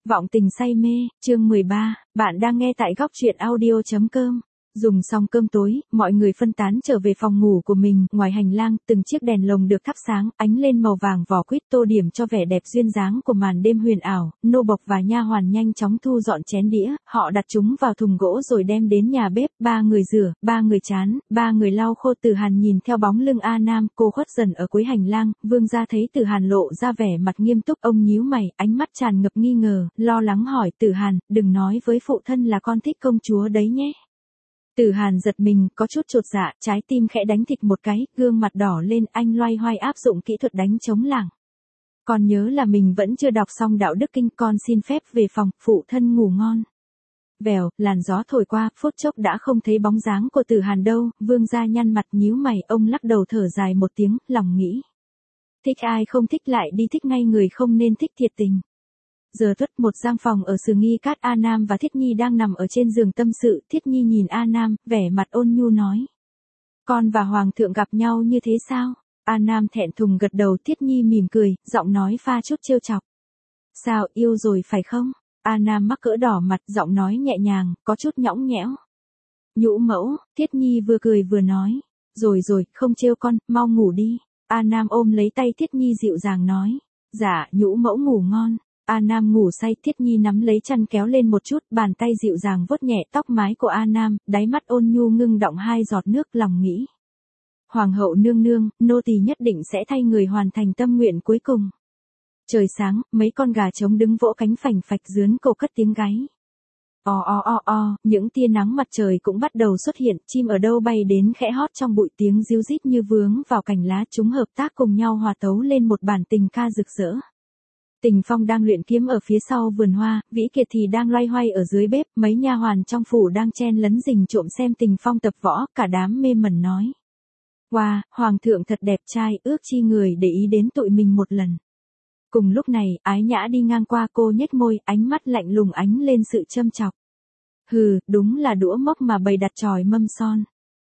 Vọng tình say mê, chương 13, bạn đang nghe tại góc truyện audio.com. Dùng xong cơm tối, mọi người phân tán trở về phòng ngủ của mình, ngoài hành lang, từng chiếc đèn lồng được thắp sáng, ánh lên màu vàng vỏ quýt tô điểm cho vẻ đẹp duyên dáng của màn đêm huyền ảo, nô bộc và nha hoàn nhanh chóng thu dọn chén đĩa, họ đặt chúng vào thùng gỗ rồi đem đến nhà bếp, ba người rửa, ba người chán, ba người lau khô. Từ Hàn nhìn theo bóng lưng A Nam, cô khuất dần ở cuối hành lang, Vương gia thấy Từ Hàn lộ ra vẻ mặt nghiêm túc, ông nhíu mày, ánh mắt tràn ngập nghi ngờ, lo lắng hỏi Từ Hàn, đừng nói với phụ thân là con thích công chúa đấy nhé. Từ Hàn giật mình, có chút chột dạ, trái tim khẽ đánh thịch một cái, gương mặt đỏ lên, anh loay hoay áp dụng kỹ thuật đánh trống lảng. Con nhớ là mình vẫn chưa đọc xong đạo đức kinh, con xin phép về phòng, phụ thân ngủ ngon. Vèo, làn gió thổi qua, phút chốc đã không thấy bóng dáng của Từ Hàn đâu, Vương gia nhăn mặt nhíu mày, ông lắc đầu thở dài một tiếng, lòng nghĩ. Thích ai không thích lại đi thích ngay người không nên thích thiệt tình. Giờ tuất một gian phòng ở Sừ Nghi Cát, A Nam và Thiết Nhi đang nằm ở trên giường tâm sự, Thiết Nhi nhìn A Nam, vẻ mặt ôn nhu nói. Con và Hoàng thượng gặp nhau như thế sao? A Nam thẹn thùng gật đầu, Thiết Nhi mỉm cười, giọng nói pha chút trêu chọc. Sao, yêu rồi phải không? A Nam mắc cỡ đỏ mặt, giọng nói nhẹ nhàng, có chút nhõng nhẽo. Nhũ mẫu, Thiết Nhi vừa cười vừa nói. Rồi, không trêu con, mau ngủ đi. A Nam ôm lấy tay Thiết Nhi dịu dàng nói. Dạ, nhũ mẫu ngủ ngon. A Nam ngủ say, Thiết Nhi nắm lấy chăn kéo lên một chút, bàn tay dịu dàng vuốt nhẹ tóc mái của A Nam, đáy mắt ôn nhu ngưng đọng hai giọt nước, lòng nghĩ. Hoàng hậu nương nương, nô tỳ nhất định sẽ thay người hoàn thành tâm nguyện cuối cùng. Trời sáng, mấy con gà trống đứng vỗ cánh phành phạch dướn cổ cất tiếng gáy. Những tia nắng mặt trời cũng bắt đầu xuất hiện, chim ở đâu bay đến khẽ hót trong bụi, tiếng ríu rít như vướng vào cành lá, chúng hợp tác cùng nhau hòa tấu lên một bản tình ca rực rỡ. Tình Phong đang luyện kiếm ở phía sau vườn hoa, Vĩ Kiệt thì đang loay hoay ở dưới bếp, mấy nha hoàn trong phủ đang chen lấn rình trộm xem Tình Phong tập võ, cả đám mê mẩn nói. Wow, Hoàng thượng thật đẹp trai, ước chi người để ý đến tụi mình một lần. Cùng lúc này, Ái Nhã đi ngang qua, cô nhếch môi, ánh mắt lạnh lùng ánh lên sự châm chọc. Hừ, đúng là đũa mốc mà bày đặt chòi mâm son.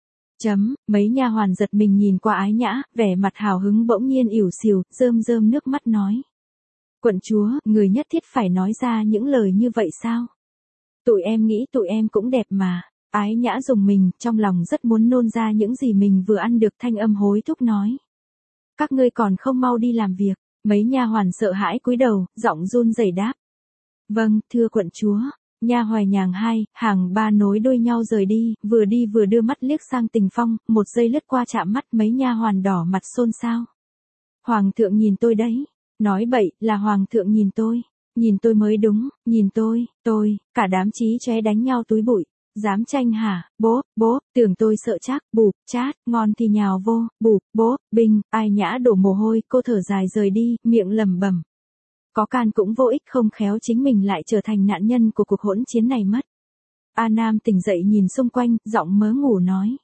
Mấy nha hoàn giật mình nhìn qua Ái Nhã, vẻ mặt hào hứng bỗng nhiên ỉu xìu, rơm nước mắt nói. Quận chúa, người nhất thiết phải nói ra những lời như vậy sao? Tụi em nghĩ tụi em cũng đẹp mà. Ái Nhã rùng mình, trong lòng rất muốn nôn ra những gì mình vừa ăn được, thanh âm hối thúc nói. Các ngươi còn không mau đi làm việc. Mấy nha hoàn sợ hãi cúi đầu, giọng run rẩy đáp. Vâng, thưa quận chúa. Nha hoài nhàng hai, hàng ba nối đuôi nhau rời đi vừa đưa mắt liếc sang Tình Phong, một giây lướt qua chạm mắt, mấy nha hoàn đỏ mặt xôn xao. Hoàng thượng nhìn tôi đấy. Nói bậy, là Hoàng thượng nhìn tôi mới đúng, nhìn tôi, cả đám chí chóe đánh nhau túi bụi. Dám tranh hả, bố, tưởng tôi sợ chắc, bụp, chát, ngon thì nhào vô, bụp, bố, binh, Ai Nhã đổ mồ hôi, cô thở dài rời đi, miệng lẩm bẩm. Có can cũng vô ích, không khéo chính mình lại trở thành nạn nhân của cuộc hỗn chiến này mất. A Nam tỉnh dậy nhìn xung quanh, giọng mớ ngủ nói.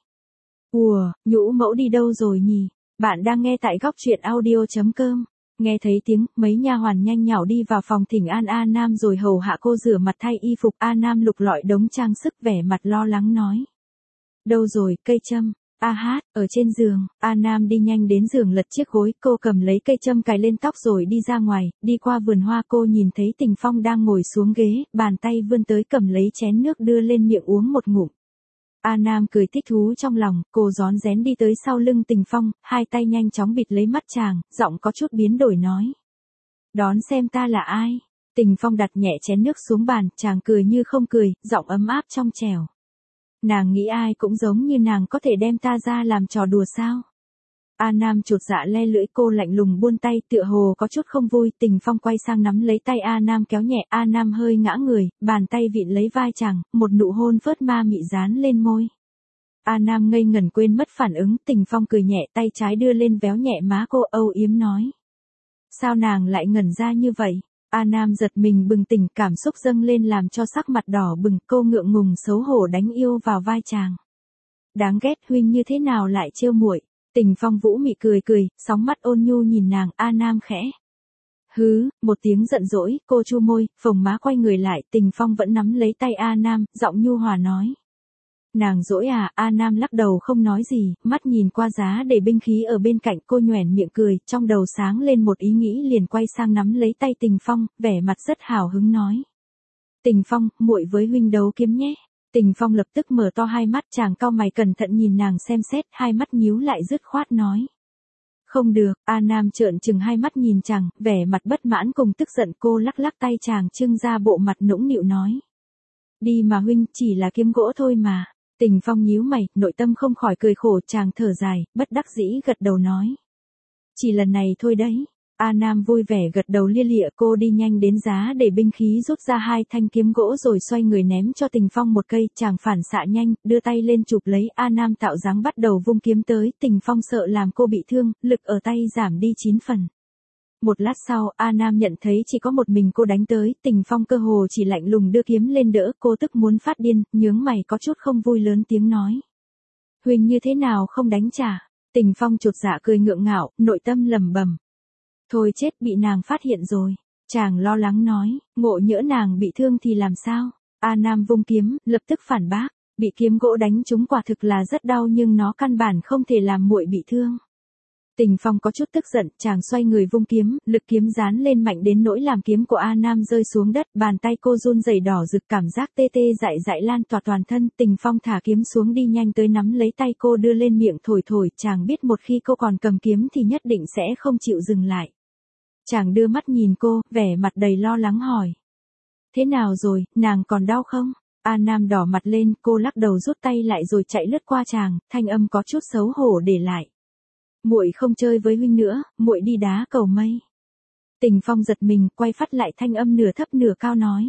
Ùa, nhũ mẫu đi đâu rồi nhỉ? Bạn đang nghe tại góc truyện audio.com. Nghe thấy tiếng, mấy nha hoàn nhanh nhảu đi vào phòng thỉnh an A Nam rồi hầu hạ cô rửa mặt thay y phục. A Nam lục lọi đống trang sức, vẻ mặt lo lắng nói. Đâu rồi, cây châm? Ở trên giường. A Nam đi nhanh đến giường lật chiếc gối, cô cầm lấy cây châm cài lên tóc rồi đi ra ngoài, đi qua vườn hoa cô nhìn thấy Tình Phong đang ngồi xuống ghế, bàn tay vươn tới cầm lấy chén nước đưa lên miệng uống một ngụm. A Nam cười thích thú trong lòng, cô rón rén đi tới sau lưng Tình Phong, hai tay nhanh chóng bịt lấy mắt chàng, giọng có chút biến đổi nói. Đón xem ta là ai? Tình Phong đặt nhẹ chén nước xuống bàn, chàng cười như không cười, giọng ấm áp trong trẻo. Nàng nghĩ ai cũng giống như nàng có thể đem ta ra làm trò đùa sao? A Nam chột dạ le lưỡi, cô lạnh lùng buông tay, tựa hồ có chút không vui. Tình Phong quay sang nắm lấy tay A Nam kéo nhẹ, A Nam hơi ngã người, bàn tay vịn lấy vai chàng, một nụ hôn phớt ma mị dán lên môi. A Nam ngây ngẩn quên mất phản ứng, Tình Phong cười nhẹ, tay trái đưa lên véo nhẹ má cô, âu yếm nói. Sao nàng lại ngẩn ra như vậy? A Nam giật mình bừng tỉnh, cảm xúc dâng lên làm cho sắc mặt đỏ bừng, cô ngượng ngùng xấu hổ đánh yêu vào vai chàng. Đáng ghét, huynh như thế nào lại trêu muội? Tình Phong vũ mị cười, sóng mắt ôn nhu nhìn nàng. A Nam khẽ. Hứ, một tiếng giận dỗi, cô chu môi, phồng má quay người lại, Tình Phong vẫn nắm lấy tay A Nam, giọng nhu hòa nói. Nàng dỗi à? A Nam lắc đầu không nói gì, mắt nhìn qua giá để binh khí ở bên cạnh, cô nhoẻn miệng cười, trong đầu sáng lên một ý nghĩ liền quay sang nắm lấy tay Tình Phong, vẻ mặt rất hào hứng nói. Tình Phong, muội với huynh đấu kiếm nhé. Tình Phong lập tức mở to hai mắt, chàng cau mày cẩn thận nhìn nàng xem xét, hai mắt nhíu lại dứt khoát nói. Không được, A Nam trợn trừng hai mắt nhìn chàng, vẻ mặt bất mãn cùng tức giận. Cô lắc lắc tay chàng trưng ra bộ mặt nũng nịu nói. Đi mà huynh, chỉ là kiếm gỗ thôi mà. Tình Phong nhíu mày, nội tâm không khỏi cười khổ, chàng thở dài, bất đắc dĩ gật đầu nói. Chỉ lần này thôi đấy. A Nam vui vẻ gật đầu lia lịa, cô đi nhanh đến giá để binh khí, rút ra hai thanh kiếm gỗ rồi xoay người ném cho Tình Phong một cây. Chàng phản xạ nhanh, đưa tay lên chụp lấy. A Nam tạo dáng bắt đầu vung kiếm tới. Tình Phong sợ làm cô bị thương, lực ở tay giảm đi 9 phần. Một lát sau, A Nam nhận thấy chỉ có một mình cô đánh tới. Tình Phong cơ hồ chỉ lạnh lùng đưa kiếm lên đỡ. Cô tức muốn phát điên, nhướng mày có chút không vui lớn tiếng nói. Huynh như thế nào không đánh trả? Tình Phong chột dạ cười ngượng ngạo, nội tâm lẩm bẩm. Thôi chết, bị nàng phát hiện rồi. Chàng lo lắng nói, ngộ nhỡ nàng bị thương thì làm sao? A Nam vung kiếm, lập tức phản bác. Bị kiếm gỗ đánh trúng quả thực là rất đau, nhưng nó căn bản không thể làm muội bị thương. Tình Phong có chút tức giận, chàng xoay người vung kiếm, lực kiếm dán lên mạnh đến nỗi làm kiếm của A Nam rơi xuống đất. Bàn tay cô run rẩy đỏ rực, cảm giác tê tê dại dại lan tỏa toàn thân. Tình Phong thả kiếm xuống đi nhanh tới nắm lấy tay cô đưa lên miệng thổi thổi. Chàng biết một khi cô còn cầm kiếm thì nhất định sẽ không chịu dừng lại. Chàng đưa mắt nhìn cô, vẻ mặt đầy lo lắng hỏi. Thế nào rồi, nàng còn đau không? A Nam đỏ mặt lên, cô lắc đầu rút tay lại rồi chạy lướt qua chàng, thanh âm có chút xấu hổ để lại. Muội không chơi với huynh nữa, muội đi đá cầu mây. Tình Phong giật mình, quay phát lại thanh âm nửa thấp nửa cao nói.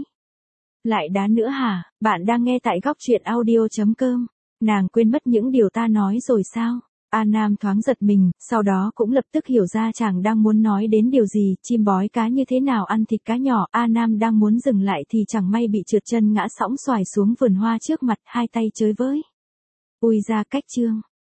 Lại đá nữa hả? Bạn đang nghe tại Góc Truyện Audio.com. Nàng quên mất những điều ta nói rồi sao? A Nam thoáng giật mình, sau đó cũng lập tức hiểu ra chàng đang muốn nói đến điều gì. Chim bói cá như thế nào ăn thịt cá nhỏ? A Nam đang muốn dừng lại thì chẳng may bị trượt chân ngã sõng xoài xuống vườn hoa trước mặt, hai tay chới với. Ui ra cách chương.